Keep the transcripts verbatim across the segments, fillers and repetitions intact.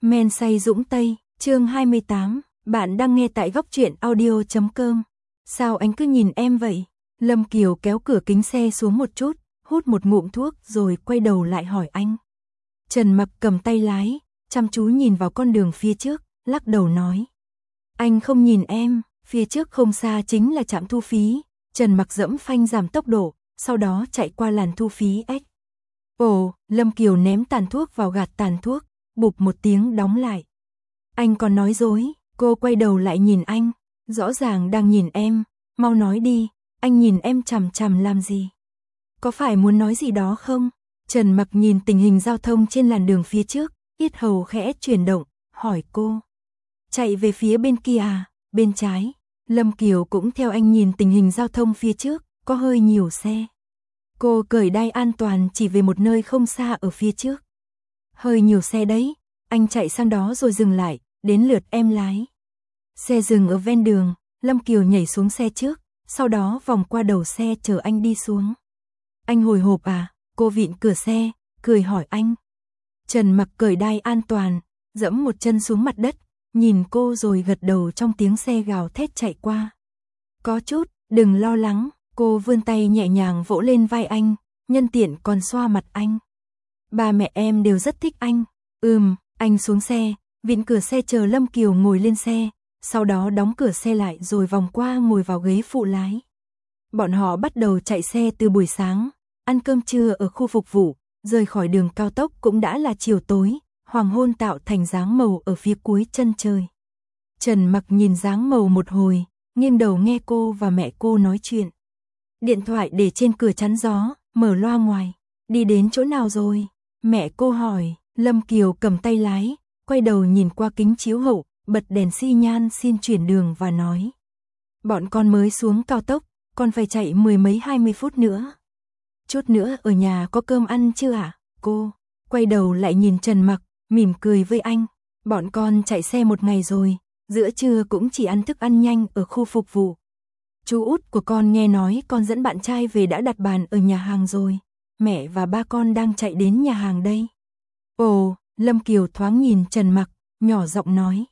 Men say dũng tây, chương hai mươi tám, bạn đang nghe tại góc truyện audio chấm com. Sao anh cứ nhìn em vậy? Lâm Kiều kéo cửa kính xe xuống một chút, hút một ngụm thuốc rồi quay đầu lại hỏi anh. Trần Mặc cầm tay lái, chăm chú nhìn vào con đường phía trước, lắc đầu nói. Anh không nhìn em, phía trước không xa chính là trạm thu phí. Trần Mặc dẫm phanh giảm tốc độ, sau đó chạy qua làn thu phí X. Ồ, Lâm Kiều ném tàn thuốc vào gạt tàn thuốc, bụp một tiếng đóng lại. Anh còn nói dối, cô quay đầu lại nhìn anh, rõ ràng đang nhìn em, mau nói đi, anh nhìn em chằm chằm làm gì? Có phải muốn nói gì đó không? Trần Mặc nhìn tình hình giao thông trên làn đường phía trước, yết hầu khẽ chuyển động, hỏi cô. Chạy về phía bên kia à, bên trái. Lâm Kiều cũng theo anh nhìn tình hình giao thông phía trước, có hơi nhiều xe. Cô cởi đai an toàn chỉ về một nơi không xa ở phía trước. Hơi nhiều xe đấy, anh chạy sang đó rồi dừng lại, đến lượt em lái. Xe dừng ở ven đường, Lâm Kiều nhảy xuống xe trước, sau đó vòng qua đầu xe chờ anh đi xuống. Anh hồi hộp à? Cô vịn cửa xe, cười hỏi anh. Trần Mặc cởi đai an toàn, dẫm một chân xuống mặt đất, nhìn cô rồi gật đầu trong tiếng xe gào thét chạy qua. Có chút, đừng lo lắng, cô vươn tay nhẹ nhàng vỗ lên vai anh, nhân tiện còn xoa mặt anh. Ba mẹ em đều rất thích anh. Ừm, anh xuống xe, vịn cửa xe chờ Lâm Kiều ngồi lên xe, sau đó đóng cửa xe lại rồi vòng qua ngồi vào ghế phụ lái. Bọn họ bắt đầu chạy xe từ buổi sáng, ăn cơm trưa ở khu phục vụ, rời khỏi đường cao tốc cũng đã là chiều tối, hoàng hôn tạo thành dáng màu ở phía cuối chân trời. Trần Mặc nhìn dáng màu một hồi, nghiêng đầu nghe cô và mẹ cô nói chuyện. Điện thoại để trên cửa chắn gió, mở loa ngoài. Đi đến chỗ nào rồi? Mẹ cô hỏi. Lâm Kiều cầm tay lái, quay đầu nhìn qua kính chiếu hậu, bật đèn xi nhan xin chuyển đường và nói. Bọn con mới xuống cao tốc, con phải chạy mười mấy hai mươi phút nữa. Chút nữa ở nhà có cơm ăn chưa ạ? À? Cô quay đầu lại nhìn Trần Mặc, mỉm cười với anh. Bọn con chạy xe một ngày rồi, giữa trưa cũng chỉ ăn thức ăn nhanh ở khu phục vụ. Chú út của con nghe nói con dẫn bạn trai về đã đặt bàn ở nhà hàng rồi. Mẹ và ba con đang chạy đến nhà hàng đây. Ồ, Lâm Kiều thoáng nhìn Trần Mặc, nhỏ giọng nói.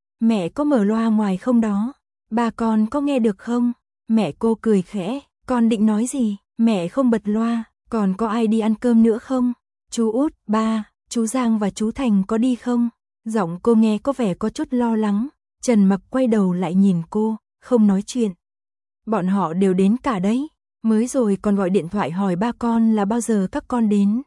Mẹ có mở loa ngoài không đó? Ba con có nghe được không? Mẹ cô cười khẽ, con định nói gì? Mẹ không bật loa, còn có ai đi ăn cơm nữa không? Chú út, ba, chú Giang và chú Thành có đi không? Giọng cô nghe có vẻ có chút lo lắng. Trần Mặc quay đầu lại nhìn cô, không nói chuyện. Bọn họ đều đến cả đấy, mới rồi còn gọi điện thoại hỏi ba con là bao giờ các con đến.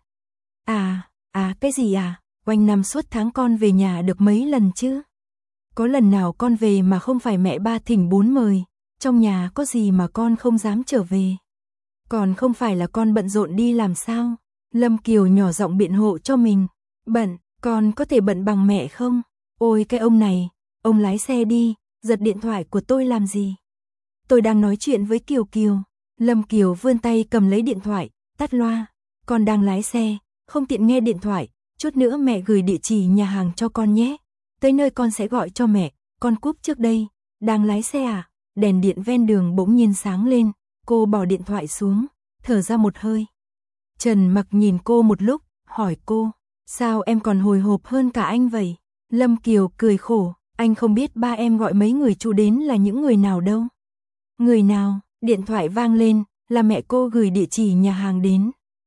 À, à cái gì à, quanh năm suốt tháng con về nhà được mấy lần chứ? Có lần nào con về mà không phải mẹ ba thỉnh bốn mời, trong nhà có gì mà con không dám trở về. Còn không phải là con bận rộn đi làm sao? Lâm Kiều nhỏ giọng biện hộ cho mình. Bận, con có thể bận bằng mẹ không? Ôi cái ông này, ông lái xe đi, giật điện thoại của tôi làm gì? Tôi đang nói chuyện với Kiều Kiều. Lâm Kiều vươn tay cầm lấy điện thoại, tắt loa. Con đang lái xe, không tiện nghe điện thoại, chút nữa mẹ gửi địa chỉ nhà hàng cho con nhé. Tới nơi con sẽ gọi cho mẹ, con cúp trước đây. Đang lái xe à? Đèn điện ven đường bỗng nhiên sáng lên, cô bỏ điện thoại xuống, thở ra một hơi. Trần Mặc nhìn cô một lúc, hỏi cô, sao em còn hồi hộp hơn cả anh vậy? Lâm Kiều cười khổ, anh không biết ba em gọi mấy người chú đến là những người nào đâu. Người nào? Điện thoại vang lên, là mẹ cô gửi địa chỉ nhà hàng đến.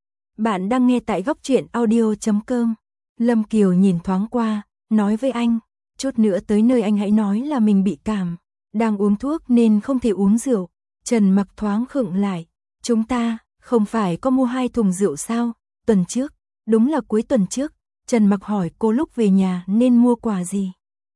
Bạn đang nghe tại góc truyện audio chấm com. Lâm Kiều nhìn thoáng qua, nói với anh, chút nữa tới nơi anh hãy nói là mình bị cảm, đang uống thuốc nên không thể uống rượu. Trần Mặc thoáng khựng lại, chúng ta không phải có mua hai thùng rượu sao? Tuần trước, đúng là cuối tuần trước. Trần Mặc hỏi cô lúc về nhà nên mua quà gì?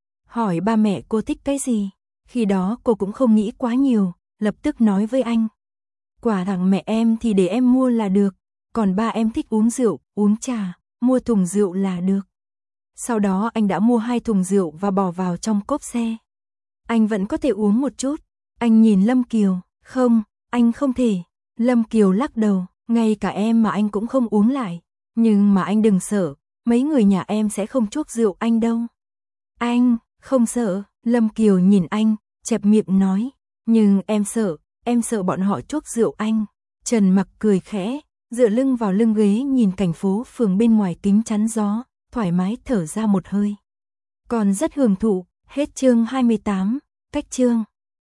Hỏi ba mẹ cô thích cái gì? Khi đó cô cũng không nghĩ quá nhiều, lập tức nói với anh. Quà thằng mẹ em thì để em mua là được, còn ba em thích uống rượu, uống trà, mua thùng rượu là được. Sau đó anh đã mua hai thùng rượu và bỏ vào trong cốp xe. Anh vẫn có thể uống một chút. Anh nhìn Lâm Kiều, không, anh không thể. Lâm Kiều lắc đầu, ngay cả em mà anh cũng không uống lại. Nhưng mà anh đừng sợ, mấy người nhà em sẽ không chuốc rượu anh đâu. Anh, không sợ. Lâm Kiều nhìn anh, chẹp miệng nói. Nhưng em sợ, em sợ bọn họ chuốc rượu anh. Trần Mặc cười khẽ, dựa lưng vào lưng ghế nhìn cảnh phố phường bên ngoài kính chắn gió, thoải mái thở ra một hơi. còn rất hưởng thụ. Hết chương hai mươi tám, cách chương.